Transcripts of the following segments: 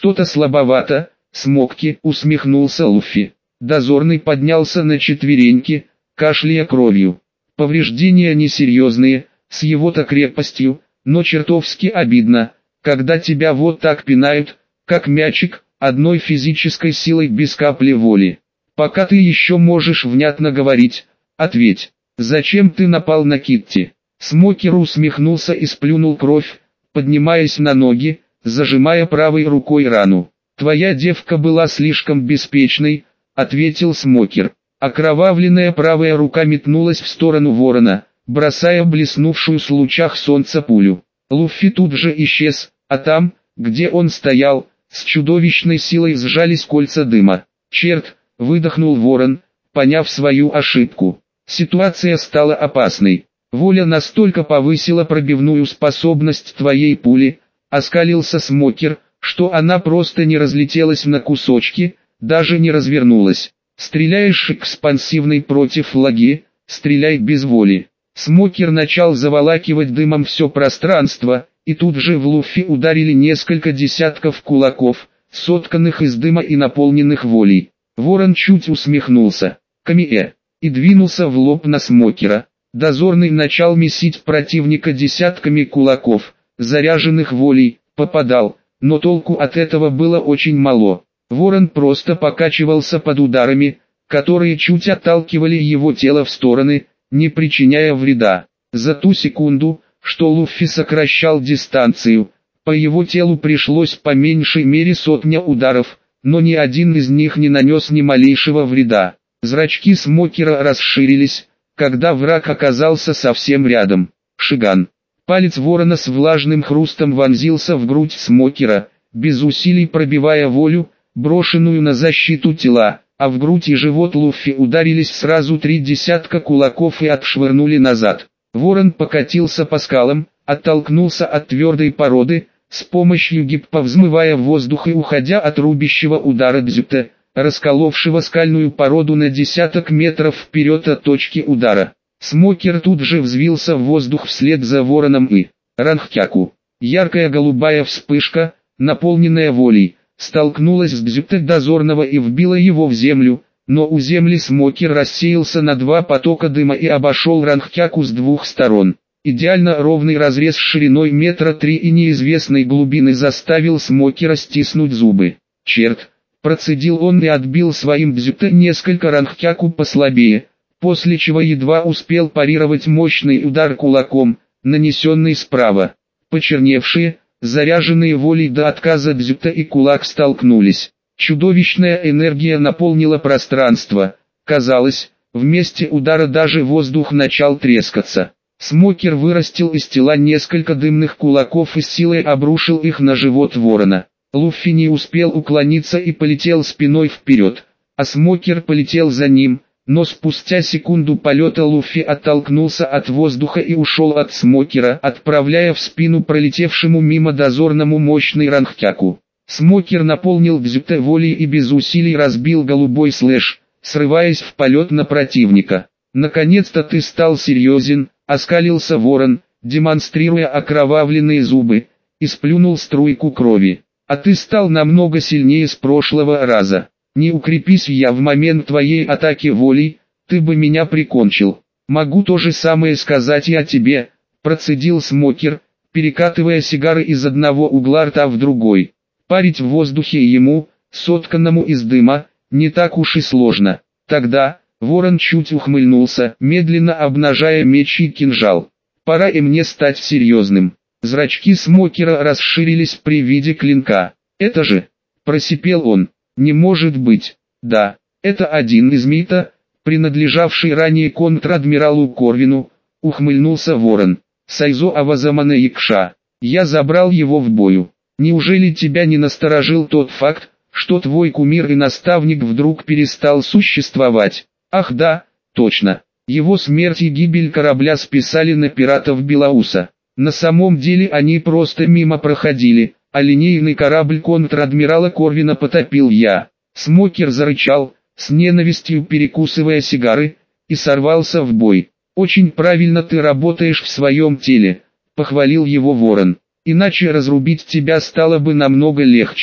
Что-то слабовато, Смокки, усмехнулся Луффи. Дозорный поднялся на четвереньки, кашляя кровью. Повреждения несерьезные, с его-то крепостью, но чертовски обидно, когда тебя вот так пинают, как мячик, одной физической силой без капли воли. Пока ты еще можешь внятно говорить, ответь, зачем ты напал на Китти? Смокер усмехнулся и сплюнул кровь, поднимаясь на ноги, зажимая правой рукой рану. «Твоя девка была слишком беспечной», — ответил Смокер. Окровавленная правая рука метнулась в сторону ворона, бросая блеснувшую в лучах солнца пулю. Луффи тут же исчез, а там, где он стоял, с чудовищной силой сжались кольца дыма. «Черт!» — выдохнул ворон, поняв свою ошибку. Ситуация стала опасной. Воля настолько повысила пробивную способность твоей пули, оскалился Смокер, что она просто не разлетелась на кусочки, даже не развернулась. Стреляешь экспансивной против лаги, стреляй без воли. Смокер начал заволакивать дымом все пространство, и тут же в Луффи ударили несколько десятков кулаков, сотканных из дыма и наполненных волей. Ворон чуть усмехнулся. «Камие!» и двинулся в лоб на Смокера. Дозорный начал месить противника десятками кулаков, заряженных волей, попадал, но толку от этого было очень мало. Ворон просто покачивался под ударами, которые чуть отталкивали его тело в стороны, не причиняя вреда. За ту секунду, что Луффи сокращал дистанцию, по его телу пришлось по меньшей мере сотня ударов, но ни один из них не нанес ни малейшего вреда. Зрачки Смокера расширились, когда враг оказался совсем рядом. Шиган. Палец ворона с влажным хрустом вонзился в грудь Смокера, без усилий пробивая волю, брошенную на защиту тела, а в грудь и живот Луффи ударились сразу 3 десятка кулаков и отшвырнули назад. Ворон покатился по скалам, оттолкнулся от твердой породы, с помощью гиппа взмывая в воздух и уходя от рубящего удара дзюта, расколовшего скальную породу на десяток метров вперед от точки удара. Смокер тут же взвился в воздух вслед за вороном и Ранхкяку. Яркая голубая вспышка, наполненная волей, столкнулась с дзюта дозорного и вбила его в землю, но у земли Смокер рассеялся на 2 потока дыма и обошел Ранхкяку с 2 сторон. Идеально ровный разрез шириной 3 метра и неизвестной глубины заставил Смокера стиснуть зубы. «Черт!» Процедил он и отбил своим дзюта несколько Ранхкяку послабее, после чего едва успел парировать мощный удар кулаком, нанесенный справа. Почерневшие, заряженные волей до отказа дзюта и кулак столкнулись. Чудовищная энергия наполнила пространство. Казалось, в месте удара даже воздух начал трескаться. Смокер вырастил из тела несколько дымных кулаков и с силой обрушил их на живот ворона. Луффи не успел уклониться и полетел спиной вперед, а Смокер полетел за ним, но спустя секунду полета Луффи оттолкнулся от воздуха и ушел от Смокера, отправляя в спину пролетевшему мимо дозорному мощный Ранхкяку. Смокер наполнил дзюта волей и без усилий разбил голубой слэш, срываясь в полет на противника. «Наконец-то ты стал серьезен», — оскалился ворон, демонстрируя окровавленные зубы, и сплюнул струйку крови. «А ты стал намного сильнее с прошлого раза. Не укрепись я в момент твоей атаки волей, ты бы меня прикончил. Могу то же самое сказать и о тебе», — процедил Смокер, перекатывая сигары из одного угла рта в другой. Парить в воздухе ему, сотканному из дыма, не так уж и сложно. Тогда, ворон чуть ухмыльнулся, медленно обнажая меч и кинжал. «Пора и мне стать серьезным». Зрачки Смокера расширились при виде клинка. «Это же...» — просипел он. «Не может быть». «Да, это один из мита, принадлежавший ранее контр-адмиралу Корвину», — ухмыльнулся ворон. «Сайзо Авазамана Якша. Я забрал его в бою. Неужели тебя не насторожил тот факт, что твой кумир и наставник вдруг перестал существовать?» «Ах да, точно. Его смерть и гибель корабля списали на пиратов Белауса. На самом деле они просто мимо проходили, а линейный корабль контр-адмирала Корвина потопил я». Смокер зарычал, с ненавистью перекусывая сигары, и сорвался в бой. «Очень правильно ты работаешь в своем теле», — похвалил его ворон. «Иначе разрубить тебя стало бы намного легче.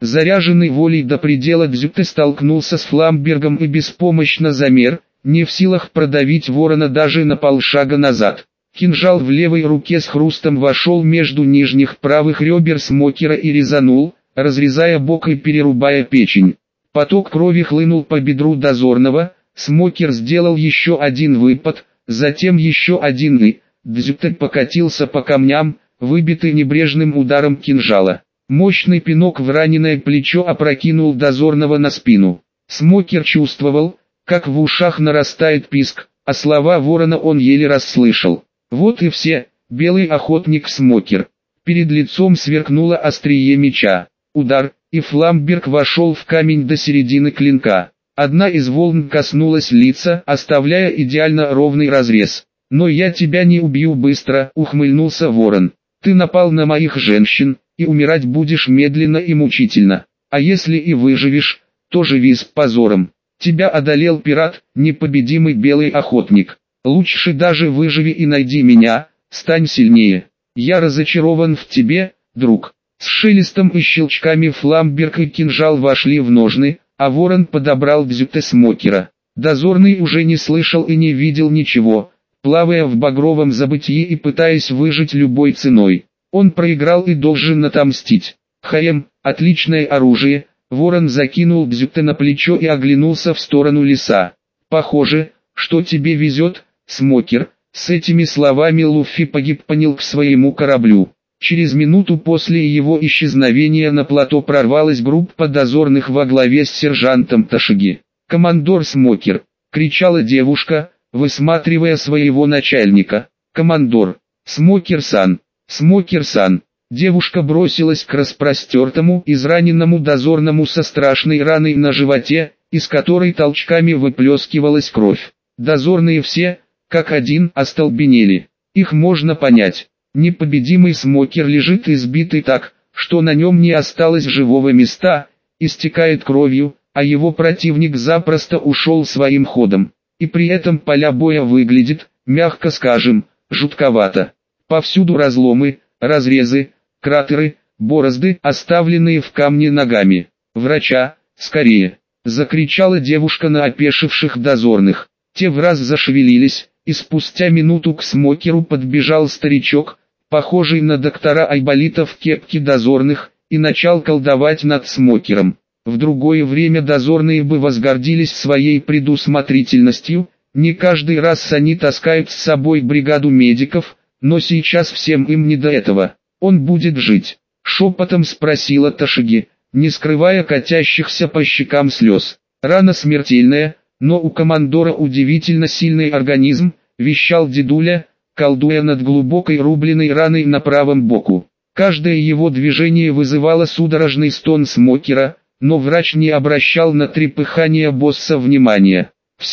Заряженный волей до предела Дзюте столкнулся с Фламбергом и беспомощно замер, не в силах продавить ворона даже на полшага назад. Кинжал в левой руке с хрустом вошел между нижних правых ребер Смокера и резанул, разрезая бок и перерубая печень. Поток крови хлынул по бедру дозорного, Смокер сделал еще один выпад, затем еще один и Дзюте покатился по камням, выбитый небрежным ударом кинжала. Мощный пинок в раненое плечо опрокинул дозорного на спину. Смокер чувствовал, как в ушах нарастает писк, а слова ворона он еле расслышал. Вот и все, белый охотник Смокер. Перед лицом сверкнуло острие меча. Удар, и Фламберг вошел в камень до середины клинка. Одна из волн коснулась лица, оставляя идеально ровный разрез. «Но я тебя не убью быстро», — ухмыльнулся ворон. «Ты напал на моих женщин, и умирать будешь медленно и мучительно. А если и выживешь, то живи с позором. Тебя одолел пират, непобедимый белый охотник. Лучше даже выживи и найди меня, стань сильнее. Я разочарован в тебе, друг». С шелестом и щелчками Фламберг и кинжал вошли в ножны, а ворон подобрал Дзюте Смокера. Дозорный уже не слышал и не видел ничего, плавая в багровом забытии и пытаясь выжить любой ценой. Он проиграл и должен отомстить. Отличное оружие. Ворон закинул Дзюте на плечо и оглянулся в сторону леса. «Похоже, что тебе везет, Смокер». С этими словами Луффи погиб к своему кораблю. Через минуту после его исчезновения на плато прорвалась группа дозорных во главе с сержантом Ташиги. «Командор Смокер!» — кричала девушка, высматривая своего начальника. «Командор! Смокер-сан! Смокер-сан!» Девушка бросилась к распростертому, израненному дозорному со страшной раной на животе, из которой толчками выплескивалась кровь. Дозорные все, как один, остолбенели. Их можно понять. Непобедимый Смокер лежит избитый так, что на нем не осталось живого места, истекает кровью, а его противник запросто ушел своим ходом. И при этом поля боя выглядит, мягко скажем, жутковато. Повсюду разломы, разрезы, кратеры, борозды, оставленные в камне ногами. «Врача, скорее!» — закричала девушка на опешивших дозорных. Те враз зашевелились, и спустя минуту к Смокеру подбежал старичок, похожий на доктора Айболита в кепке дозорных, и начал колдовать над Смокером. В другое время дозорные бы возгордились своей предусмотрительностью, не каждый раз они таскают с собой бригаду медиков, но сейчас всем им не до этого. «Он будет жить?» — шепотом спросила Ташиги, не скрывая катящихся по щекам слез. «Рана смертельная, но у командора удивительно сильный организм», — вещал дедуля, колдуя над глубокой рубленной раной на правом боку. Каждое его движение вызывало судорожный стон Смокера, но врач не обращал на трепыхание босса внимания.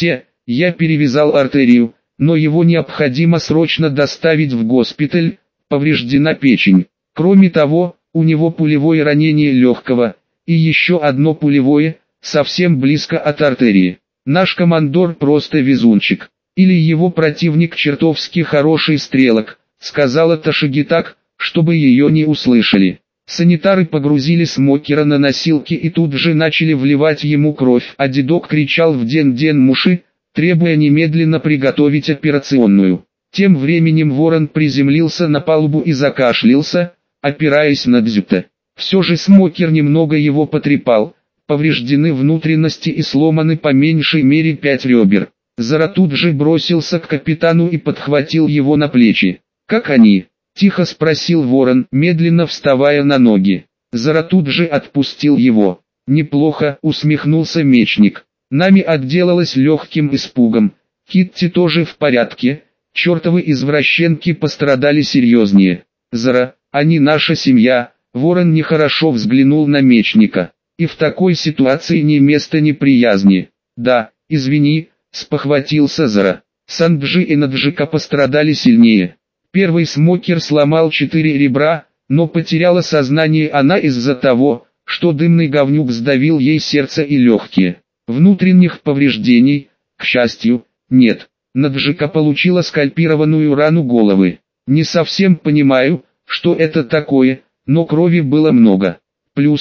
Я перевязал артерию, но его необходимо срочно доставить в госпиталь, повреждена печень. Кроме того, у него пулевое ранение легкого, и еще одно пулевое, совсем близко от артерии. Наш командор просто везунчик. Или его противник чертовски хороший стрелок», — сказала Ташиги так, чтобы ее не услышали. Санитары погрузили Смокера на носилки и тут же начали вливать ему кровь, а дедок кричал в ден-ден муши, требуя немедленно приготовить операционную. Тем временем ворон приземлился на палубу и закашлялся, опираясь на Дзюте. Все же Смокер немного его потрепал, повреждены внутренности и сломаны по меньшей мере 5 ребер. Зара тут же бросился к капитану и подхватил его на плечи. «Как они?» — тихо спросил ворон, медленно вставая на ноги. Зара тут же отпустил его. «Неплохо», — усмехнулся мечник. «Нами отделалось легким испугом. Китти тоже в порядке, чертовы извращенки пострадали серьезнее. Зара, они наша семья». Ворон нехорошо взглянул на мечника. «И в такой ситуации ни места неприязни». «Да, извини», — спохватился Зара. «Санджи и Наджика пострадали сильнее. Первый Смокер сломал 4 ребра, но потеряла сознание она из-за того, что дымный говнюк сдавил ей сердце и легкие. Внутренних повреждений, к счастью, нет. Наджика получила скальпированную рану головы. Не совсем понимаю, что это такое, но крови было много. Плюс,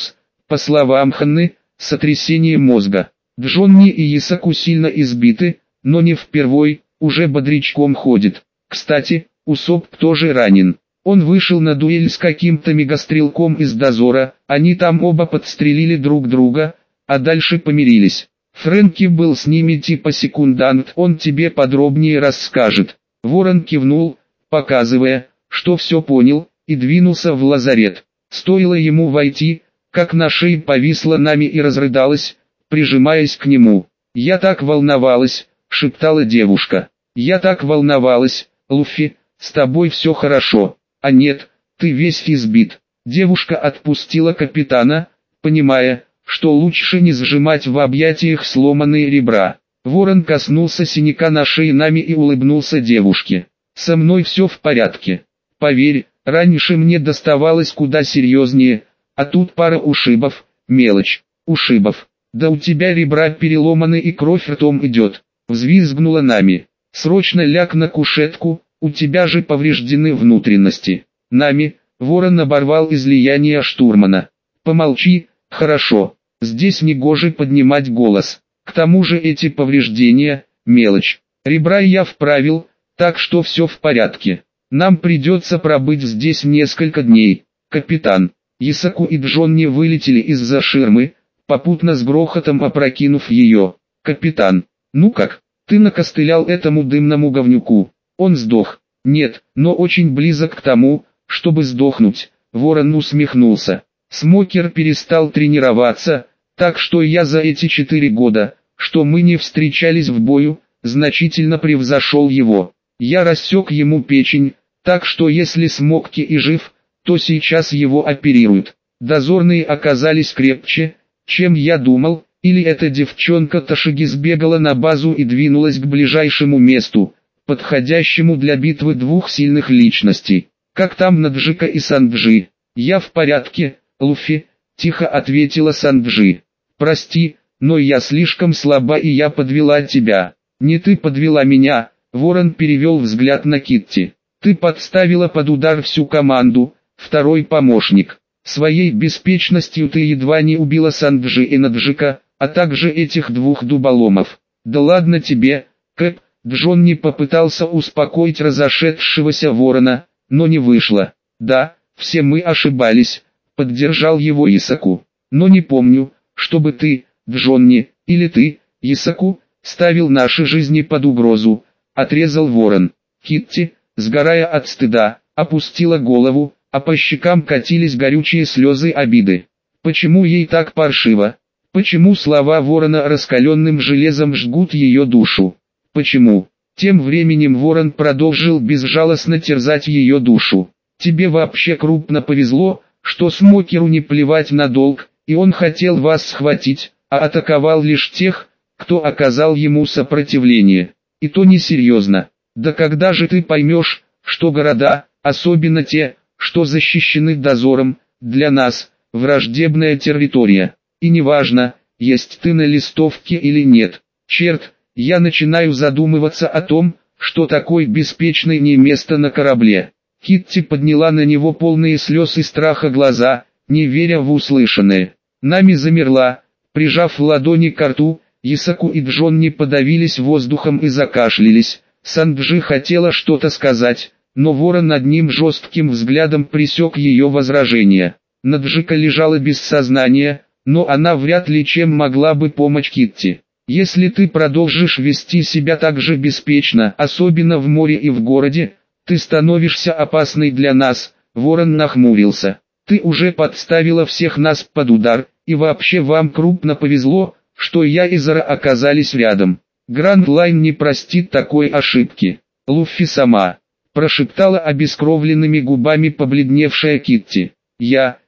По словам Ханны, сотрясение мозга. Джонни и Исаку сильно избиты, но не впервой, уже бодрячком ходит. Кстати, Усоп тоже ранен. Он вышел на дуэль с каким-то мегастрелком из дозора, они там оба подстрелили друг друга, а дальше помирились. Фрэнки был с ними типа секундант, он тебе подробнее расскажет. Ворон кивнул, показывая, что все понял, и двинулся в лазарет. Стоило ему войти, как на шее повисла Нами и разрыдалась, прижимаясь к нему. «Я так волновалась», — шептала девушка. «Я так волновалась, Луффи, с тобой все хорошо». «А нет, ты весь избит». Девушка отпустила капитана, понимая, что лучше не сжимать в объятиях сломанные ребра. Ворон коснулся синяка на шее Нами и улыбнулся девушке. «Со мной все в порядке. Поверь, раньше мне доставалось куда серьезнее, а тут пара ушибов, мелочь, ушибов. Да у тебя ребра переломаны и кровь ртом идет», — взвизгнула Нами. «Срочно ляг на кушетку, у тебя же повреждены внутренности». Нами, Ворон оборвал излияние штурмана. «Помолчи, хорошо, здесь негоже поднимать голос. К тому же эти повреждения, мелочь. Ребра я вправил, так что все в порядке. Нам придется пробыть здесь несколько дней. Капитан». Исаку и Джонни вылетели из-за ширмы, попутно с грохотом опрокинув ее. «Капитан, ну как, ты накостылял этому дымному говнюку? Он сдох?» «Нет, но очень близок к тому, чтобы сдохнуть», — Ворон усмехнулся. «Смокер перестал тренироваться, так что я за эти 4 года, что мы не встречались в бою, значительно превзошел его. Я рассек ему печень, так что если Смокки и жив, то сейчас его оперируют. Дозорные оказались крепче, чем я думал, или эта девчонка Ташиги сбегала на базу и двинулась к ближайшему месту, подходящему для битвы двух сильных личностей. Как там Наджика и Санджи?» «Я в порядке, Луффи», — тихо ответила Санджи. «Прости, но я слишком слаба и я подвела тебя». «Не ты подвела меня», — Ворон перевел взгляд на Китти. «Ты подставила под удар всю команду, второй помощник. Своей беспечностью ты едва не убила Санджи и Наджика, а также этих двух дуболомов». «Да ладно тебе, Кэп», — Джонни попытался успокоить разошедшегося Ворона, но не вышло. «Да, все мы ошибались», — поддержал его Исаку. «Но не помню, чтобы ты, Джонни, или ты, Исаку, ставил наши жизни под угрозу», — отрезал Ворон. Китти, сгорая от стыда, опустила голову, а по щекам катились горючие слезы обиды. Почему ей так паршиво? Почему слова Ворона раскаленным железом жгут ее душу? Почему? Тем временем Ворон продолжил безжалостно терзать ее душу. «Тебе вообще крупно повезло, что Смокеру не плевать на долг, и он хотел вас схватить, а атаковал лишь тех, кто оказал ему сопротивление. И то несерьезно. Да когда же ты поймешь, что города, особенно те, что защищены дозором, для нас – враждебная территория. И неважно, есть ты на листовке или нет. Черт, я начинаю задумываться о том, что такой беспечный не место на корабле». Китти подняла на него полные слез и страха глаза, не веря в услышанное. Нами замерла, прижав ладони к рту, Исаку и Джонни подавились воздухом и закашлялись. Санджи хотела что-то сказать, но Ворон одним жестким взглядом пресек ее возражение. Наджика лежала без сознания, но она вряд ли чем могла бы помочь Китти. «Если ты продолжишь вести себя так же беспечно, особенно в море и в городе, ты становишься опасной для нас», — Ворон нахмурился. «Ты уже подставила всех нас под удар, и вообще вам крупно повезло, что я и Зара оказались рядом. Гранд Лайн не простит такой ошибки». «Луффи сама», — прошептала обескровленными губами побледневшая Китти. Я,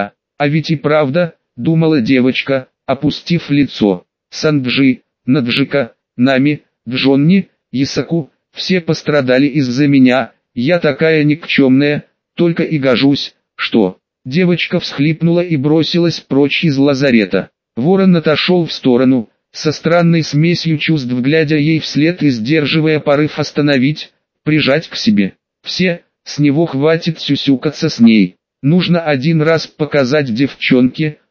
а ведь и правда», — думала девочка, опустив лицо. «Санджи, Наджика, Нами, Джонни, Исаку, все пострадали из-за меня, я такая никчемная, только и гожусь, что...» Девочка всхлипнула и бросилась прочь из лазарета. Ворон отошел в сторону, со странной смесью чувств глядя ей вслед и сдерживая порыв остановить, прижать к себе. Все, с него хватит сюсюкаться с ней. Нужно один раз показать девчонке,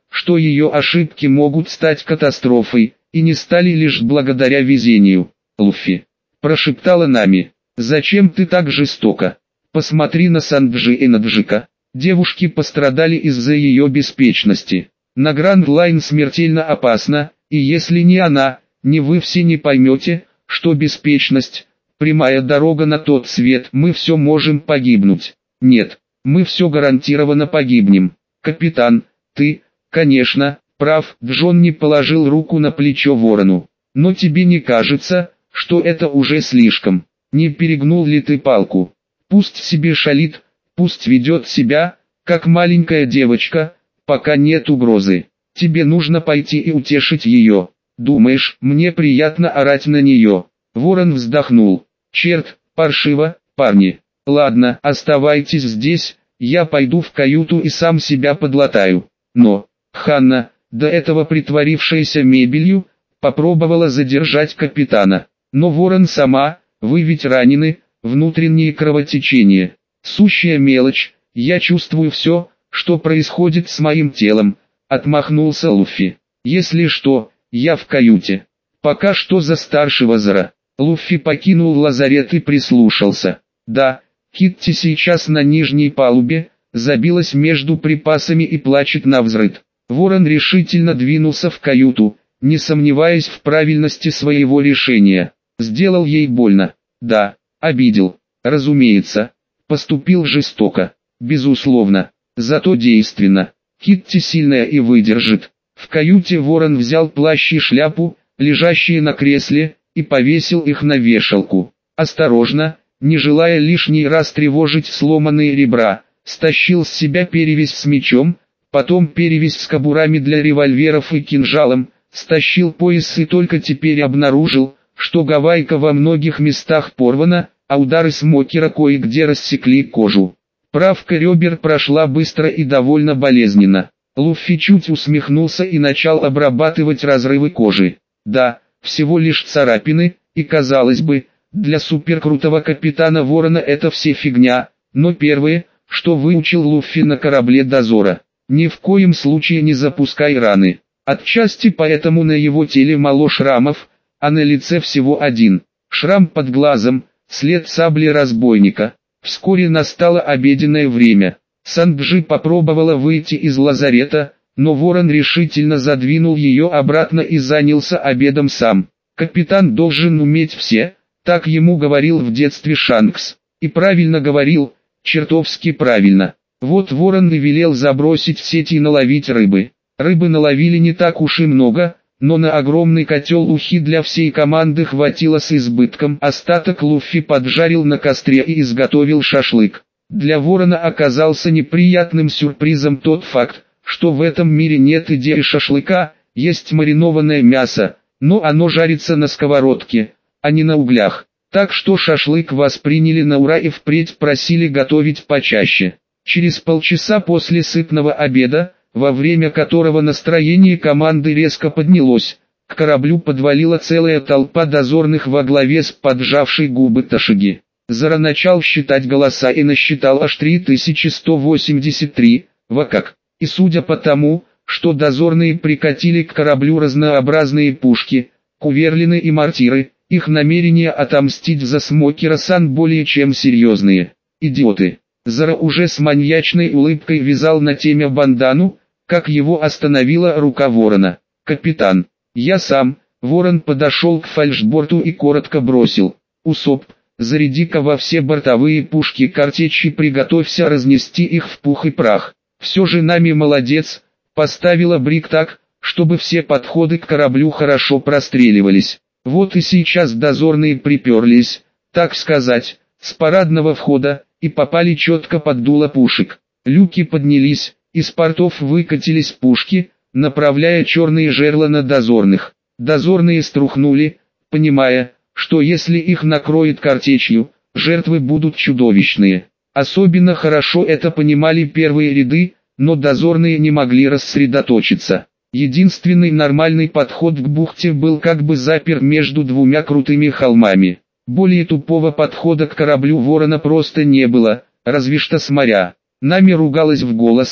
что ее ошибки могут стать катастрофой, и не стали лишь благодаря везению. «Луффи», — прошептала Нами, — «зачем ты так жестоко? Посмотри на Санджи и на Джика». Девушки пострадали из-за ее беспечности. На Гранд Лайн смертельно опасно, и если ни она, ни вы все не поймете, что беспечность — прямая дорога на тот свет, мы все можем погибнуть. Нет, мы все гарантированно погибнем. Капитан, ты, конечно, прав. Джон не положил руку на плечо Ворону. Но тебе не кажется, что это уже слишком? Не перегнул ли ты палку? Пусть себе шалит, пусть ведет себя, как маленькая девочка, пока нет угрозы. Тебе нужно пойти и утешить ее. Думаешь, мне приятно орать на нее? Ворон вздохнул. Черт, паршиво, парни. Ладно, оставайтесь здесь, я пойду в каюту и сам себя подлатаю. Но, Ханна, до этого притворившаяся мебелью, попробовала задержать капитана. Но Ворон сама, вы ведь ранены, внутренние кровотечения. Сущая мелочь, я чувствую все, что происходит с моим телом, отмахнулся Луффи. Если что, я в каюте. Пока что за старшего Зора. Луффи покинул лазарет и прислушался. Да, Китти сейчас на нижней палубе, забилась между припасами и плачет навзрыд. Ворон решительно двинулся в каюту, не сомневаясь в правильности своего решения. Сделал ей больно. Да, обидел. Разумеется. Поступил жестоко. Безусловно. Зато действенно. Китти сильная и выдержит. В каюте Ворон взял плащ и шляпу, лежащие на кресле, и повесил их на вешалку. Осторожно, не желая лишний раз тревожить сломанные ребра, стащил с себя перевязь с мечом, потом перевязь с кобурами для револьверов и кинжалом, стащил пояс и только теперь обнаружил, что гавайка во многих местах порвана, а удары смокера кое-где рассекли кожу. Правка ребер прошла быстро и довольно болезненно. Луффи чуть усмехнулся и начал обрабатывать разрывы кожи. Да, всего лишь царапины, и казалось бы, для суперкрутого капитана Ворона это все фигня, но первое, что выучил Луффи на корабле дозора: ни в коем случае не запускай раны. Отчасти поэтому на его теле мало шрамов, а на лице всего один. Шрам под глазом, след сабли разбойника. Вскоре настало обеденное время. Санджи попробовала выйти из лазарета, но Ворон решительно задвинул ее обратно и занялся обедом сам. Капитан должен уметь все, так ему говорил в детстве Шанкс. И правильно говорил, чертовски правильно. Вот Ворон и велел забросить в сети и наловить рыбы. Рыбы наловили не так уж и много, но на огромный котел ухи для всей команды хватило с избытком. Остаток Луффи поджарил на костре и изготовил шашлык. Для Ворона оказался неприятным сюрпризом тот факт, что в этом мире нет идеи шашлыка, есть маринованное мясо, но оно жарится на сковородке, а не на углях. Так что шашлык восприняли на ура и впредь просили готовить почаще. Через полчаса после сытного обеда, во время которого настроение команды резко поднялось, к кораблю подвалила целая толпа дозорных во главе с поджавшей губы Ташиги. Зора начал считать голоса и насчитал аж 3183, вакак. И судя по тому, что дозорные прикатили к кораблю разнообразные пушки, куверлины и мортиры, их намерения отомстить за Смокера-сан более чем серьезные. Идиоты. Зора уже с маньячной улыбкой вязал на темя бандану, как его остановила рука Ворона. «Капитан, я сам». Ворон подошел к фальшборту и коротко бросил: «Усоп, заряди-ка во все бортовые пушки картечь и приготовься разнести их в пух и прах». Все же Нами молодец, поставила бриг так, чтобы все подходы к кораблю хорошо простреливались. Вот и сейчас дозорные приперлись, так сказать, с парадного входа, и попали четко под дуло пушек. Люки поднялись, из портов выкатились пушки, направляя черные жерла на дозорных. Дозорные струхнули, понимая, что если их накроет картечью, жертвы будут чудовищные. Особенно хорошо это понимали первые ряды, но дозорные не могли рассредоточиться. Единственный нормальный подход к бухте был как бы запер между двумя крутыми холмами. Более тупого подхода к кораблю Ворона просто не было, разве что с моря. Нами ругалась в голос,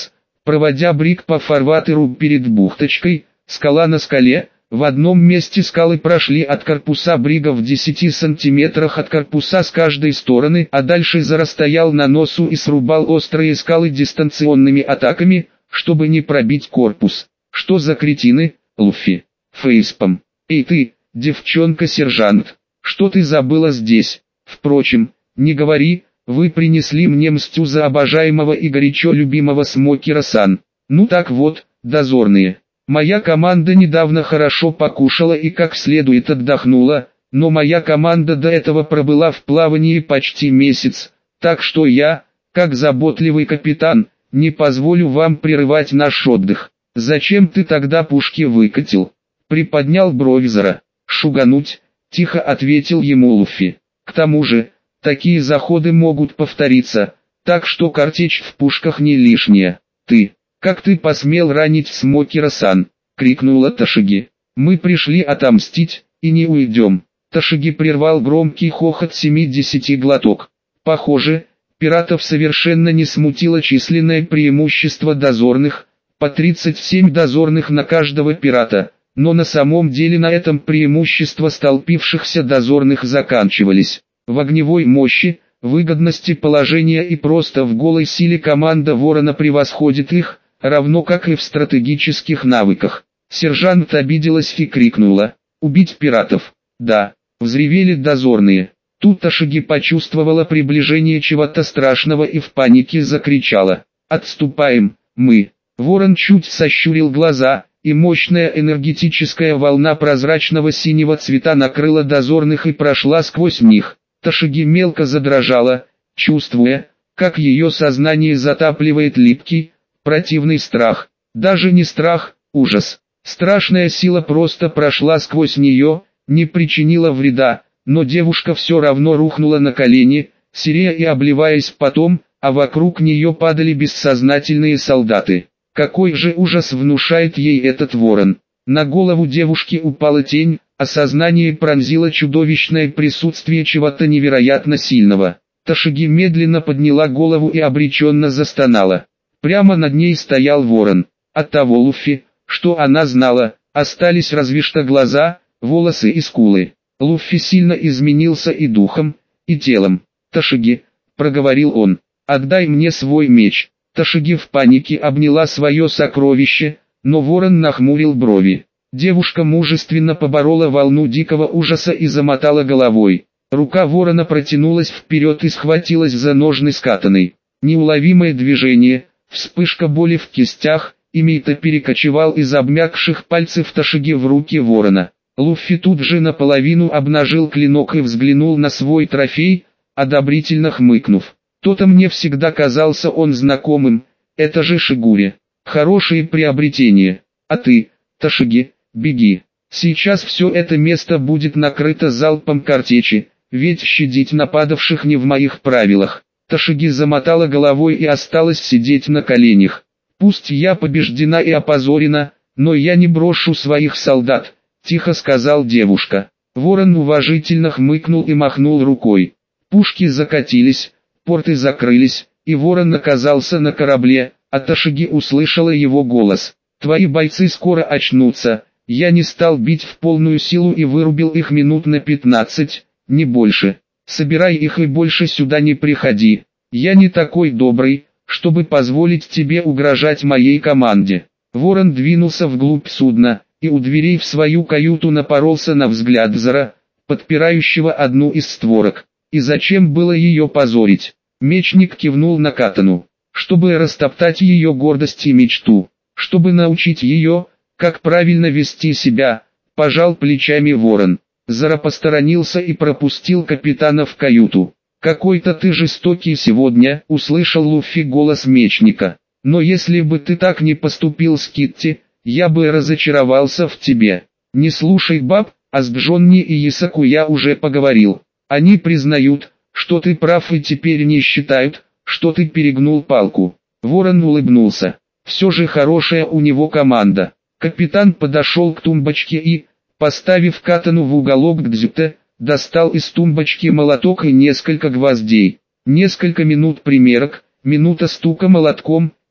проводя бриг по фарватеру перед бухточкой, скала на скале. В одном месте скалы прошли от корпуса брига в 10 сантиметрах от корпуса с каждой стороны, а дальше Зара стоял на носу и срубал острые скалы дистанционными атаками, чтобы не пробить корпус. Что за кретины, Луффи? Фейспам. Эй ты, девчонка-сержант, что ты забыла здесь? Впрочем, не говори, вы принесли мне мстю за обожаемого и горячо любимого Смокера-сан. Ну так вот, дозорные. Моя команда недавно хорошо покушала и как следует отдохнула, но моя команда до этого пробыла в плавании почти месяц, так что я, как заботливый капитан, не позволю вам прерывать наш отдых. Зачем ты тогда пушки выкатил? Приподнял бровь Зара. Шугануть, тихо ответил ему Луффи. К тому же, такие заходы могут повториться, так что картечь в пушках не лишняя. Как ты посмел ранить Смокера-сан? Крикнула Тошиги. Мы пришли отомстить, и не уйдем. Тошиги прервал громкий хохот 70 глоток. Похоже, пиратов совершенно не смутило численное преимущество дозорных, по 37 дозорных на каждого пирата, но на самом деле на этом преимущества столпившихся дозорных заканчивались. В огневой мощи, выгодности положения и просто в голой силе команда Ворона превосходит их, равно как и в стратегических навыках. Сержант обиделась и крикнула: «Убить пиратов!» «Да!» — взревели дозорные. Тут Тошиги почувствовала приближение чего-то страшного и в панике закричала: «Отступаем, мы!» Ворон чуть сощурил глаза, и мощная энергетическая волна прозрачного синего цвета накрыла дозорных и прошла сквозь них. Тошиги мелко задрожала, чувствуя, как ее сознание затапливает липкий, противный страх. Даже не страх, ужас. Страшная сила просто прошла сквозь нее, не причинила вреда, но девушка все равно рухнула на колени, серея и обливаясь потом, а вокруг нее падали бессознательные солдаты. Какой же ужас внушает ей этот ворон. На голову девушки упала тень, а сознание пронзило чудовищное присутствие чего-то невероятно сильного. Тошиги медленно подняла голову и обреченно застонала. Прямо над ней стоял ворон. От того Луффи, что она знала, остались разве что глаза, волосы и скулы. Луффи сильно изменился и духом, и телом. «Тошиги», — проговорил он, — «отдай мне свой меч». Тошиги в панике обняла свое сокровище, но ворон нахмурил брови. Девушка мужественно поборола волну дикого ужаса и замотала головой. Рука ворона протянулась вперед и схватилась за ножны с катаной. Неуловимое движение, вспышка боли в кистях, и Мита перекочевал из обмякших пальцев Тошиги в руки ворона. Луффи тут же наполовину обнажил клинок и взглянул на свой трофей, одобрительно хмыкнув. То-то мне всегда казался он знакомым, это же Шигури. Хорошее приобретение. А ты, Тошиги, беги. Сейчас все это место будет накрыто залпом картечи, ведь щадить нападавших не в моих правилах. Тошиги замотала головой и осталась сидеть на коленях. Пусть я побеждена и опозорена, но я не брошу своих солдат, тихо сказал девушка. Ворон уважительно хмыкнул и махнул рукой. Пушки закатились, порты закрылись, и ворон оказался на корабле, а Тошиги услышала его голос. «Твои бойцы скоро очнутся». Я не стал бить в полную силу и вырубил их минут на 15, не больше. Собирай их и больше сюда не приходи. Я не такой добрый, чтобы позволить тебе угрожать моей команде. Ворон двинулся вглубь судна, и у дверей в свою каюту напоролся на взгляд Зара, подпирающего одну из створок. И зачем было ее позорить? Мечник кивнул на Катану, чтобы растоптать ее гордость и мечту, чтобы научить ее, как правильно вести себя, пожал плечами ворон. Зара посторонился и пропустил капитана в каюту. «Какой-то ты жестокий сегодня», — услышал Луффи голос мечника. «Но если бы ты так не поступил с Китти, я бы разочаровался в тебе. Не слушай баб, а с Джонни и Исаку я уже поговорил. Они признают, что ты прав и теперь не считают, что ты перегнул палку». Ворон улыбнулся. «Все же хорошая у него команда». Капитан подошел к тумбочке и, поставив Катану в уголок к Дзюте, достал из тумбочки молоток и несколько гвоздей. Несколько минут примерок, минута стука молотком,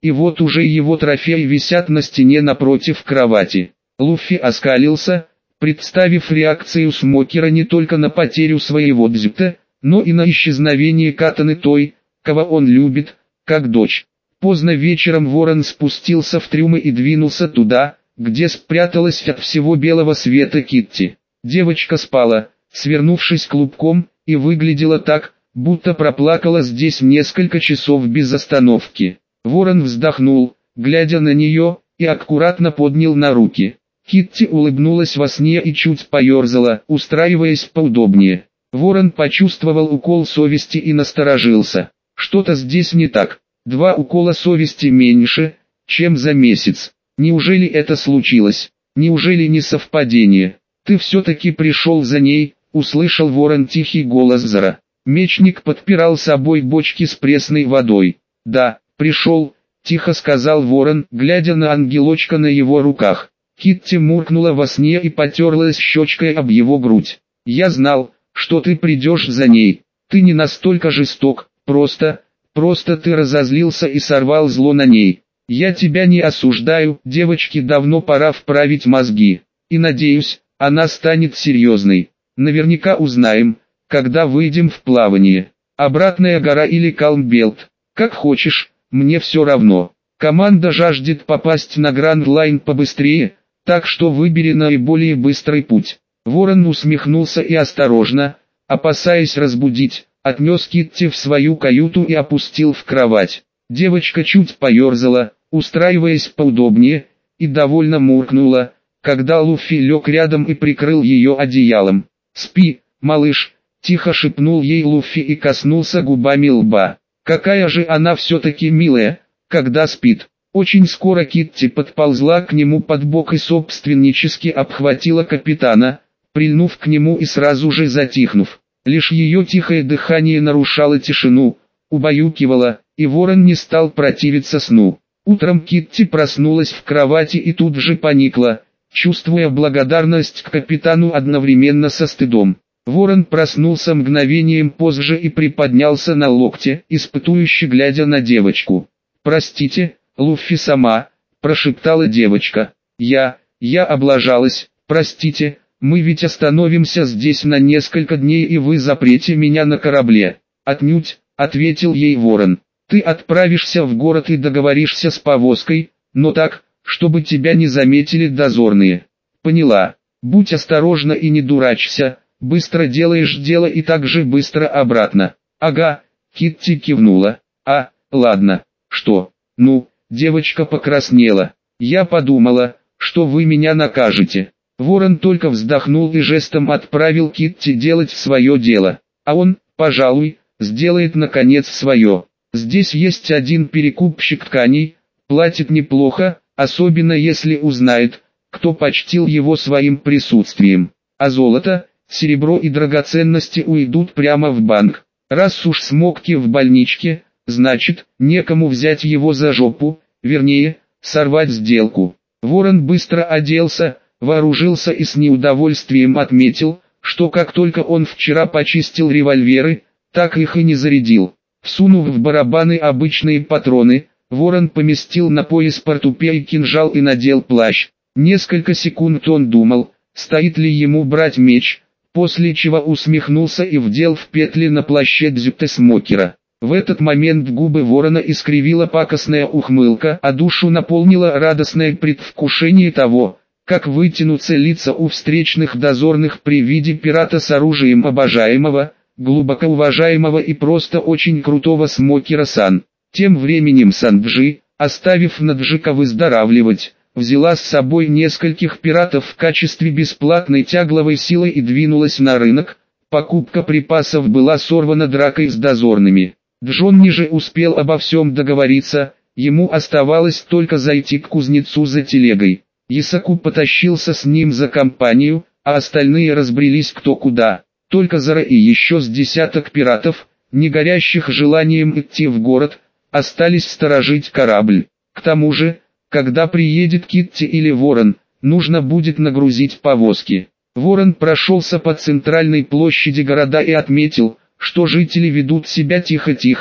и вот уже его трофеи висят на стене напротив кровати. Луффи оскалился, представив реакцию Смокера не только на потерю своего дзюта, но и на исчезновение Катаны той, кого он любит, как дочь. Поздно вечером Ворон спустился в трюмы и двинулся туда, где спряталась от всего белого света Китти. Девочка спала, свернувшись клубком, и выглядела так, будто проплакала здесь несколько часов без остановки. Ворон вздохнул, глядя на нее, и аккуратно поднял на руки. Китти улыбнулась во сне и чуть поерзала, устраиваясь поудобнее. Ворон почувствовал укол совести и насторожился. Что-то здесь не так. 2 укола совести меньше, чем за месяц. Неужели это случилось? Неужели не совпадение? «Ты все-таки пришел за ней», — услышал Ворон тихий голос Зара. Мечник подпирал собой бочки с пресной водой. «Да, пришел», — тихо сказал Ворон, глядя на ангелочка на его руках. Китти муркнула во сне и потерлась щечкой об его грудь. «Я знал, что ты придешь за ней. Ты не настолько жесток, просто ты разозлился и сорвал зло на ней. Я тебя не осуждаю, девочке давно пора вправить мозги. И надеюсь, она станет серьезной. Наверняка узнаем, когда выйдем в плавание. Обратная гора или Калмбелт. Как хочешь, мне все равно. Команда жаждет попасть на Гранд-Лайн побыстрее, так что выбери наиболее быстрый путь». Ворон усмехнулся и осторожно, опасаясь разбудить, отнес Китти в свою каюту и опустил в кровать. Девочка чуть поерзала, устраиваясь поудобнее, и довольно муркнула, когда Луффи лег рядом и прикрыл ее одеялом. «Спи, малыш», — тихо шепнул ей Луффи и коснулся губами лба. «Какая же она все-таки милая, когда спит». Очень скоро Китти подползла к нему под бок и собственнически обхватила капитана, прильнув к нему и сразу же затихнув. Лишь ее тихое дыхание нарушало тишину, убаюкивало, и Ворон не стал противиться сну. Утром Китти проснулась в кровати и тут же поникла, чувствуя благодарность к капитану одновременно со стыдом. Ворон проснулся мгновением позже и приподнялся на локте, испытующе глядя на девочку. «Простите, Луффи сама», — прошептала девочка. Я облажалась, простите, мы ведь остановимся здесь на несколько дней и вы запрете меня на корабле». «Отнюдь», — ответил ей Ворон. «Ты отправишься в город и договоришься с повозкой, но так, чтобы тебя не заметили дозорные». «Поняла. Будь осторожна и не дурачься, быстро делаешь дело и так же быстро обратно». «Ага», — Китти кивнула. Ладно, что, ну...» Девочка покраснела. «Я подумала, что вы меня накажете». Ворон только вздохнул и жестом отправил Китти делать свое дело. А он, пожалуй, сделает наконец свое. Здесь есть один перекупщик тканей, платит неплохо, особенно если узнает, кто почтил его своим присутствием. А золото, серебро и драгоценности уйдут прямо в банк. Раз уж Смокки в больничке, значит, некому взять его за жопу, вернее, сорвать сделку. Ворон быстро оделся, вооружился и с неудовольствием отметил, что как только он вчера почистил револьверы, так их и не зарядил. Всунув в барабаны обычные патроны, Ворон поместил на пояс портупей кинжал и надел плащ. Несколько секунд он думал, стоит ли ему брать меч, после чего усмехнулся и вдел в петли на плаще дзюта Смокера. В этот момент губы Ворона искривила пакостная ухмылка, а душу наполнило радостное предвкушение того, как вытянутся лица у встречных дозорных при виде пирата с оружием обожаемого, глубоко уважаемого и просто очень крутого Смокера-сан. Тем временем Санджи, оставив Наджика выздоравливать, взяла с собой нескольких пиратов в качестве бесплатной тягловой силы и двинулась на рынок. Покупка припасов была сорвана дракой с дозорными. Джонни же успел обо всем договориться, ему оставалось только зайти к кузнецу за телегой. Исаку потащился с ним за компанию, а остальные разбрелись кто куда. Только Зара и еще с десяток пиратов, не горящих желанием идти в город, остались сторожить корабль. К тому же, когда приедет Китти или Ворон, нужно будет нагрузить повозки. Ворон прошелся по центральной площади города и отметил, что жители ведут себя тихо-тихо,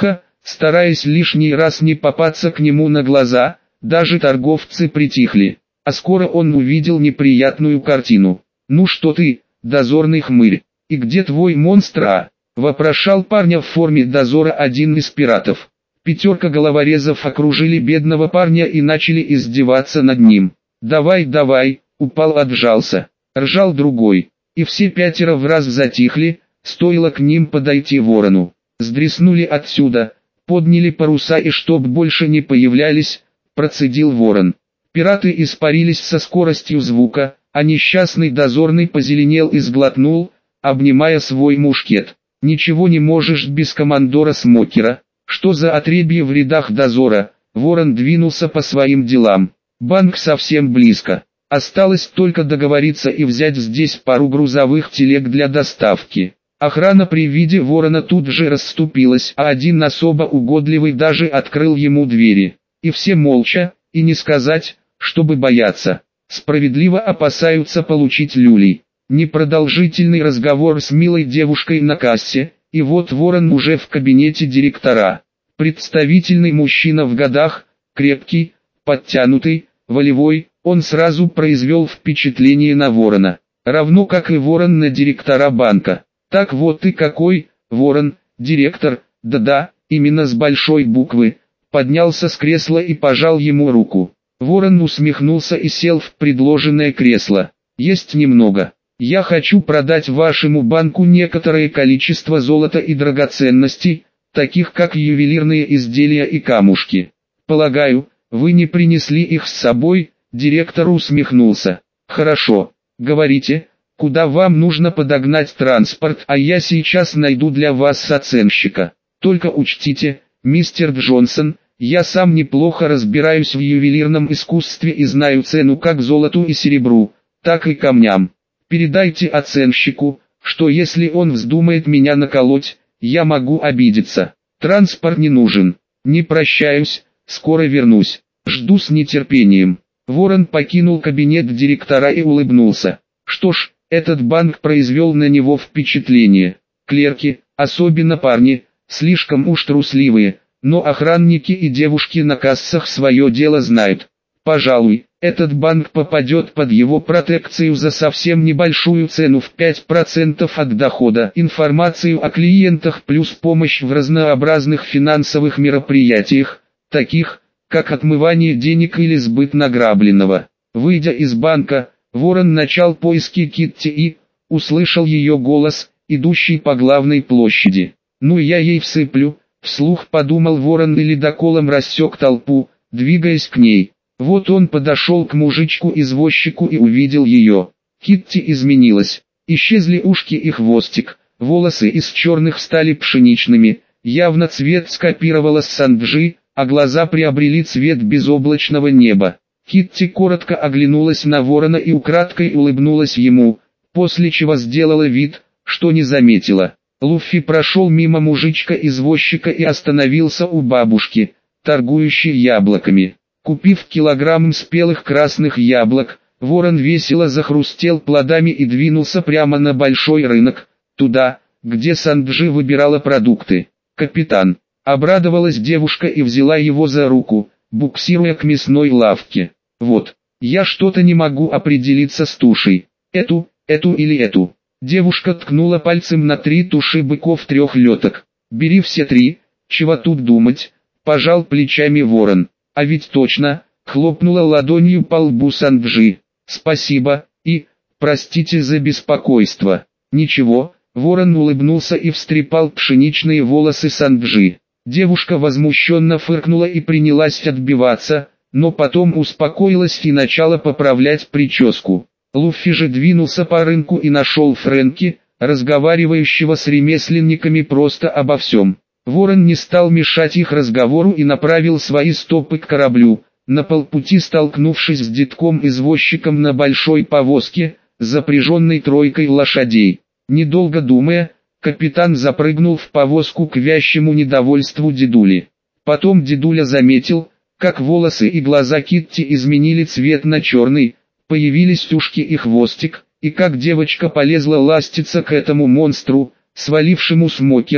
стараясь лишний раз не попасться к нему на глаза. Даже торговцы притихли, а скоро он увидел неприятную картину. «Ну что ты, дозорный хмырь, и где твой монстр, а?» — вопрошал парня в форме дозора один из пиратов. Пятерка головорезов окружили бедного парня и начали издеваться над ним. «Давай, давай!» — упал, отжался. Ржал другой, и все пятеро в раз затихли. Стоило к ним подойти ворону. «Сдреснули отсюда, подняли паруса и чтоб больше не появлялись», — процедил ворон. Пираты испарились со скоростью звука, а несчастный дозорный позеленел и сглотнул, обнимая свой мушкет. «Ничего не можешь без командора Смокера. Что за отребье в рядах дозора?» Ворон двинулся по своим делам. Банк совсем близко. Осталось только договориться и взять здесь пару грузовых телег для доставки. Охрана при виде ворона тут же расступилась, а один особо угодливый даже открыл ему двери. И все молча, и не сказать, чтобы бояться. Справедливо опасаются получить люлей. Непродолжительный разговор с милой девушкой на кассе, и вот ворон уже в кабинете директора. Представительный мужчина в годах, крепкий, подтянутый, волевой, он сразу произвел впечатление на ворона. Равно как и ворон на директора банка. «Так вот ты какой, ворон, директор, да-да, именно с большой буквы», поднялся с кресла и пожал ему руку. Ворон усмехнулся и сел в предложенное кресло. «Есть немного. Я хочу продать вашему банку некоторое количество золота и драгоценностей, таких как ювелирные изделия и камушки. Полагаю, вы не принесли их с собой?» Директор усмехнулся. «Хорошо, говорите, куда вам нужно подогнать транспорт, а я сейчас найду для вас оценщика. Только учтите, мистер Джонсон, я сам неплохо разбираюсь в ювелирном искусстве и знаю цену как золоту и серебру, так и камням. Передайте оценщику, что если он вздумает меня наколоть, я могу обидеться. Транспорт не нужен. Не прощаюсь, скоро вернусь. Жду с нетерпением». Ворон покинул кабинет директора и улыбнулся. Что ж, этот банк произвел на него впечатление. Клерки, особенно парни, слишком уж трусливые, но охранники и девушки на кассах свое дело знают. Пожалуй, этот банк попадет под его протекцию за совсем небольшую цену в 5% от дохода. Информацию о клиентах плюс помощь в разнообразных финансовых мероприятиях, таких, как отмывание денег или сбыт награбленного. Выйдя из банка, ворон начал поиски Китти и услышал ее голос, идущий по главной площади. «Ну я ей всыплю», вслух подумал ворон и ледоколом рассек толпу, двигаясь к ней. Вот он подошел к мужичку-извозчику и увидел ее. Китти изменилась. Исчезли ушки и хвостик, волосы из черных стали пшеничными, явно цвет скопировала с Санджи, а глаза приобрели цвет безоблачного неба. Китти коротко оглянулась на ворона и украдкой улыбнулась ему, после чего сделала вид, что не заметила. Луффи прошел мимо мужичка-извозчика и остановился у бабушки, торгующей яблоками. Купив килограмм спелых красных яблок, ворон весело захрустел плодами и двинулся прямо на большой рынок, туда, где Санджи выбирала продукты. «Капитан!» — обрадовалась девушка и взяла его за руку, буксируя к мясной лавке. «Вот, я что-то не могу определиться с тушей. Эту или эту?» Девушка ткнула пальцем на 3 туши быков 3 леток. «Бери все 3, чего тут думать», — пожал плечами ворон. «А ведь точно», — хлопнула ладонью по лбу Санджи. «Спасибо, и, простите за беспокойство». «Ничего», — ворон улыбнулся и встрепал пшеничные волосы Санджи. Девушка возмущенно фыркнула и принялась отбиваться, но потом успокоилась и начала поправлять прическу. Луффи же двинулся по рынку и нашел Фрэнки, разговаривающего с ремесленниками просто обо всем. Ворон не стал мешать их разговору и направил свои стопы к кораблю, на полпути столкнувшись с детком-извозчиком на большой повозке, запряженной 3 лошадей. Недолго думая, капитан запрыгнул в повозку к вящему недовольству дедули. Потом дедуля заметил, как волосы и глаза Китти изменили цвет на черный, появились ушки и хвостик, и как девочка полезла ластиться к этому монстру, свалившему Смокера,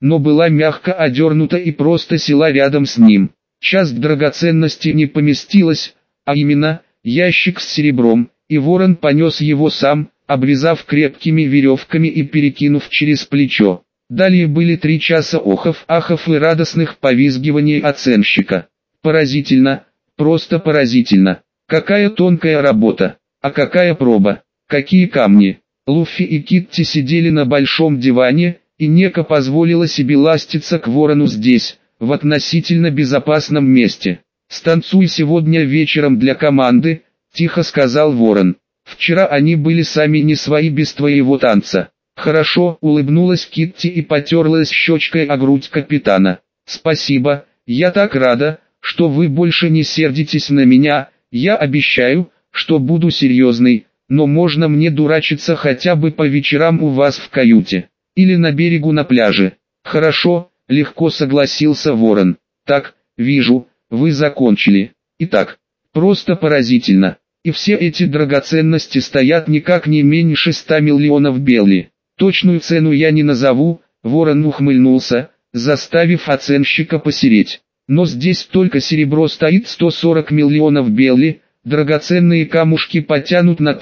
но была мягко одернута и просто села рядом с ним. Часть драгоценностей не поместилась, а именно, ящик с серебром, и ворон понес его сам, обвязав крепкими веревками и перекинув через плечо. Далее были 3 часа охов, ахов и радостных повизгиваний оценщика. Поразительно, просто поразительно. Какая тонкая работа, а какая проба, какие камни. Луффи и Китти сидели на большом диване, и Нека позволила себе ластиться к ворону здесь, в относительно безопасном месте. «Станцуй сегодня вечером для команды», – тихо сказал ворон. «Вчера они были сами не свои без твоего танца». «Хорошо», – улыбнулась Китти и потерлась щечкой о грудь капитана. «Спасибо, я так рада, что вы больше не сердитесь на меня, я обещаю, что буду серьезной, но можно мне дурачиться хотя бы по вечерам у вас в каюте, или на берегу на пляже». «Хорошо», – легко согласился ворон. «Так, вижу, вы закончили. Итак, просто поразительно. И все эти драгоценности стоят никак не меньше 100 миллионов белли. Точную цену я не назову», – ворон ухмыльнулся, заставив оценщика посереть. «Но здесь только серебро стоит 140 миллионов белли, драгоценные камушки потянут на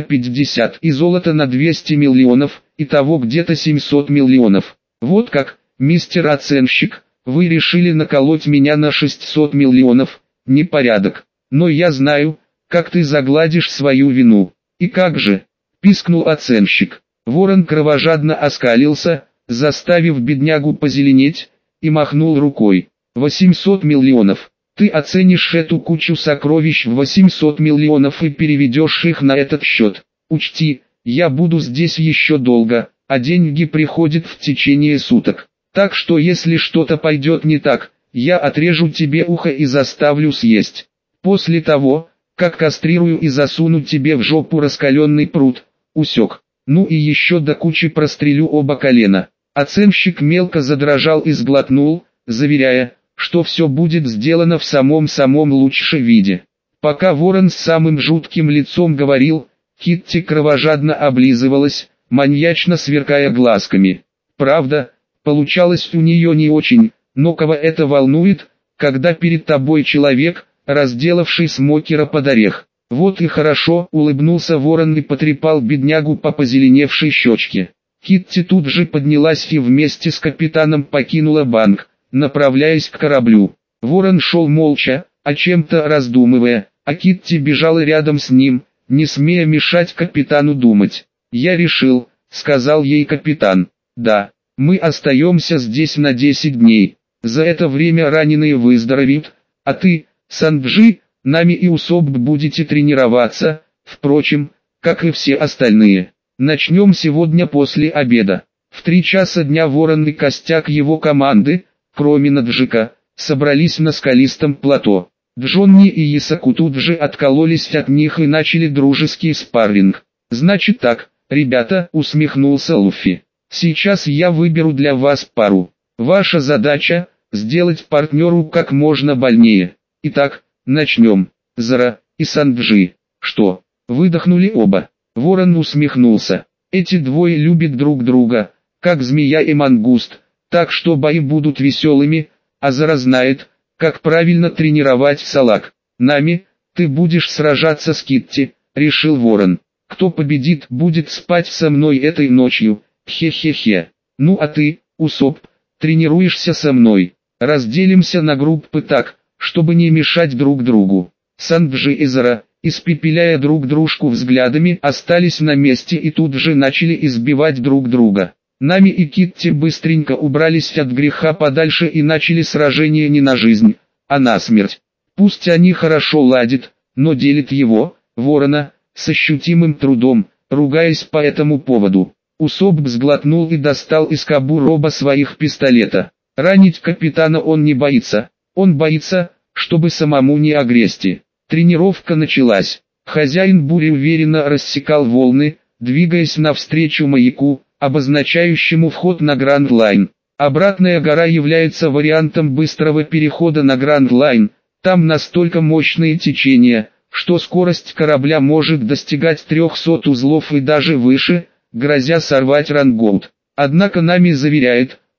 350 и золото на 200 миллионов, итого где-то 700 миллионов. Вот как, мистер оценщик, вы решили наколоть меня на 600 миллионов, непорядок. Но я знаю, как ты загладишь свою вину». «И как же?» – пискнул оценщик. Ворон кровожадно оскалился, заставив беднягу позеленеть, и махнул рукой. 800 миллионов. Ты оценишь эту кучу сокровищ в 800 миллионов и переведешь их на этот счет. Учти, я буду здесь еще долго, а деньги приходят в течение суток. Так что если что-то пойдет не так, я отрежу тебе ухо и заставлю съесть. После того, как кастрирую и засуну тебе в жопу раскаленный прут. Усек. Ну и еще до кучи прострелю оба колена». Оценщик мелко задрожал и сглотнул, заверяя, что все будет сделано в самом лучшем виде. Пока ворон с самым жутким лицом говорил, Китти кровожадно облизывалась, маньячно сверкая глазками. Правда, получалось у нее не очень, но кого это волнует, когда перед тобой человек, разделавший смокера под орех. «Вот и хорошо», — улыбнулся ворон и потрепал беднягу по позеленевшей щечке. Китти тут же поднялась и вместе с капитаном покинула банк, направляясь к кораблю. Ворон шел молча, о чем-то раздумывая, а Китти бежала рядом с ним, не смея мешать капитану думать. «Я решил», — сказал ей капитан. «Да, мы остаемся здесь на 10 дней. За это время раненые выздоровеют, а ты, Санджи, нами и Усопб будете тренироваться, впрочем, как и все остальные. Начнем сегодня после обеда». В 3 часа дня ворон и костяк его команды, кроме Наджика, собрались на скалистом плато. Джонни и Исаку тут же откололись от них и начали дружеский спарринг. «Значит так, ребята», — усмехнулся Луффи. «Сейчас я выберу для вас пару. Ваша задача — сделать партнеру как можно больнее. Итак, начнем. Зара и Санджи». «Что?» — выдохнули оба. Ворон усмехнулся. «Эти двое любят друг друга, как змея и мангуст, так что бои будут веселыми, а Зара знает, как правильно тренировать салак. Нами, ты будешь сражаться с Китти», — решил ворон. «Кто победит, будет спать со мной этой ночью, хе-хе-хе. Ну а ты, Усоп, тренируешься со мной. Разделимся на группы так, чтобы не мешать друг другу». Санджи и Зара, испепеляя друг дружку взглядами, остались на месте и тут же начали избивать друг друга. Нами и Китти быстренько убрались от греха подальше и начали сражение не на жизнь, а на смерть. Пусть они хорошо ладят, но делят его, ворона, с ощутимым трудом, ругаясь по этому поводу. Усопб сглотнул и достал из кобур оба своих пистолета. Ранить капитана он не боится, он боится, чтобы самому не огрести. Тренировка началась. Хозяин бури уверенно рассекал волны, двигаясь навстречу маяку, обозначающему вход на Гранд Лайн. Обратная гора является вариантом быстрого перехода на Гранд Лайн. Там настолько мощные течения, что скорость корабля может достигать 300 узлов и даже выше, грозя сорвать рангоут. Однако Нами заверяет,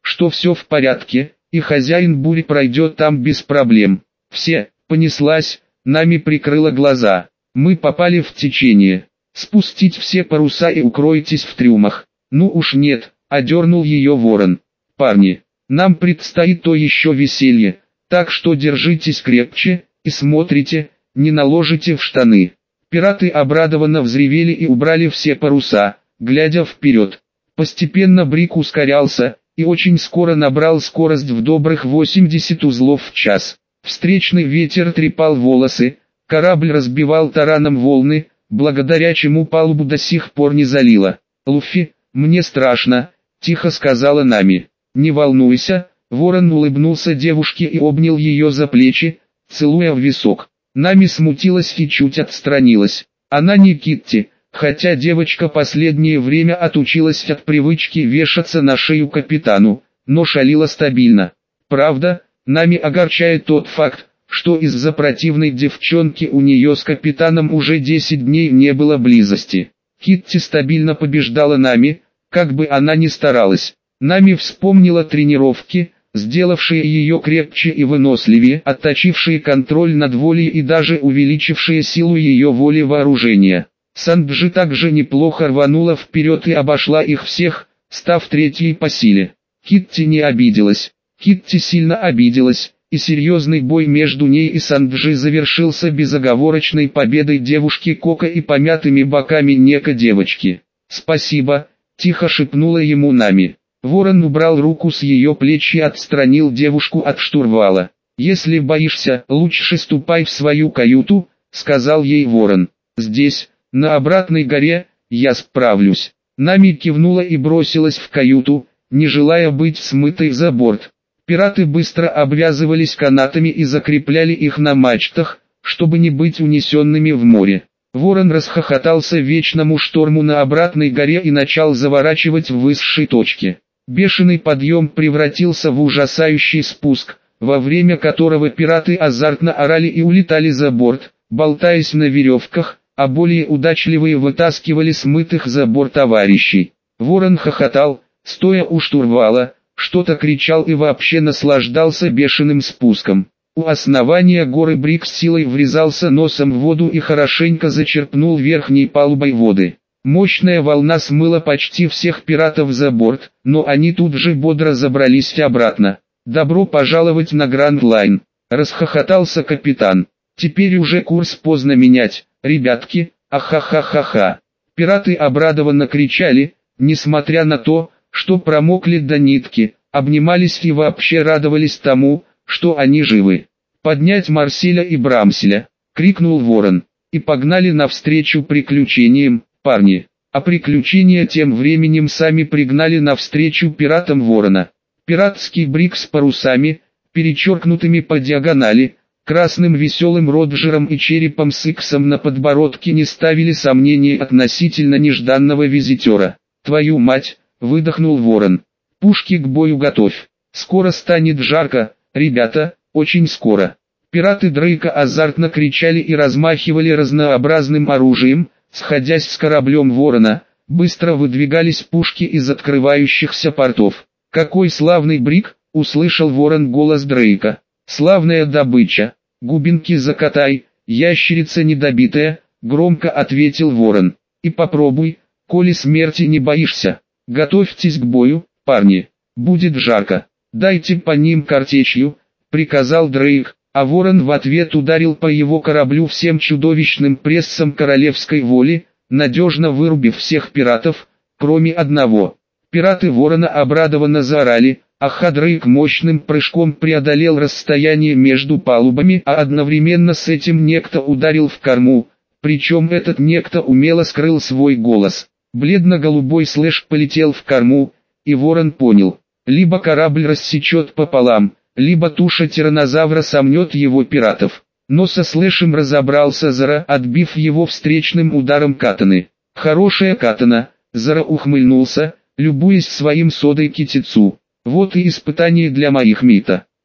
что все в порядке, и хозяин бури пройдет там без проблем. Все, понеслась, нами прикрыла глаза. Мы попали в течение. Спустить все паруса и укройтесь в трюмах. Ну уж нет, одернул ее Ворон. Парни, нам предстоит то еще веселье, так что держитесь крепче и смотрите, не наложите в штаны. Пираты обрадованно взревели и убрали все паруса, глядя вперед. Постепенно Брик ускорялся, и очень скоро набрал скорость в добрых 80 узлов в час. Встречный ветер трепал волосы, корабль разбивал тараном волны, благодаря чему палубу до сих пор не залило. «Луффи, мне страшно», — тихо сказала Нами. «Не волнуйся», — Ворон улыбнулся девушке и обнял ее за плечи, целуя в висок. Нами смутилась и чуть отстранилась. Она не Китти, хотя девочка последнее время отучилась от привычки вешаться на шею капитану, но шалила стабильно. Правда, Нами огорчает тот факт, что из-за противной девчонки у нее с капитаном уже 10 дней не было близости. Китти стабильно побеждала Нами, как бы она ни старалась. Нами вспомнила тренировки, сделавшие ее крепче и выносливее, отточившие контроль над волей и даже увеличившие силу ее воли вооружения. Санджи также неплохо рванула вперед и обошла их всех, став третьей по силе. Китти не обиделась. Китти сильно обиделась, и серьезный бой между ней и Санджи завершился безоговорочной победой девушки Кока и помятыми боками Нека девочки. «Спасибо», — тихо шепнула ему Нами. Ворон убрал руку с ее плеч и отстранил девушку от штурвала. «Если боишься, лучше ступай в свою каюту», — сказал ей Ворон. «Здесь, на обратной горе, я справлюсь». Нами кивнула и бросилась в каюту, не желая быть смытой за борт. Пираты быстро обвязывались канатами и закрепляли их на мачтах, чтобы не быть унесенными в море. Ворон расхохотался вечному шторму на обратной горе и начал заворачивать в высшей точке. Бешеный подъем превратился в ужасающий спуск, во время которого пираты азартно орали и улетали за борт, болтаясь на веревках, а более удачливые вытаскивали смытых за борт товарищей. Ворон хохотал, стоя у штурвала, что-то кричал и вообще наслаждался бешеным спуском. У основания горы Брик с силой врезался носом в воду и хорошенько зачерпнул верхней палубой воды. Мощная волна смыла почти всех пиратов за борт, но они тут же бодро забрались обратно. «Добро пожаловать на Гранд Лайн», — расхохотался капитан. «Теперь уже курс поздно менять, ребятки, ахахахаха». Пираты обрадованно кричали, несмотря на то, что промокли до нитки, обнимались и вообще радовались тому, что они живы. «Поднять Марселя и Брамселя!» — крикнул Ворон. «И погнали навстречу приключениям, парни!» А приключения тем временем сами пригнали навстречу пиратам Ворона. Пиратский брик с парусами, перечеркнутыми по диагонали, красным веселым Роджером и черепом с иксом на подбородке не ставили сомнений относительно нежданного визитера. «Твою мать!» — выдохнул Ворон. «Пушки к бою готовь. Скоро станет жарко, ребята, очень скоро». Пираты Дрейка азартно кричали и размахивали разнообразным оружием, сходясь с кораблем Ворона, быстро выдвигались пушки из открывающихся портов. «Какой славный брик!» — услышал Ворон голос Дрейка. «Славная добыча! Губинки закатай, ящерица недобитая!» — громко ответил Ворон. «И попробуй, коли смерти не боишься. Готовьтесь к бою, парни, будет жарко. Дайте по ним картечью», — приказал Дрейк, а Ворон в ответ ударил по его кораблю всем чудовищным прессом королевской воли, надежно вырубив всех пиратов, кроме одного. Пираты Ворона обрадованно заорали, а Дрейк мощным прыжком преодолел расстояние между палубами, а одновременно с этим некто ударил в корму, причем этот некто умело скрыл свой голос. Бледно-голубой слэш полетел в корму, и Ворон понял, либо корабль рассечет пополам, либо туша тираннозавра сомнет его пиратов. Но со слэшем разобрался Зора, отбив его встречным ударом катаны. «Хорошая катана», — Зора ухмыльнулся, любуясь своим содой китицу. «Вот и испытание для моих мита».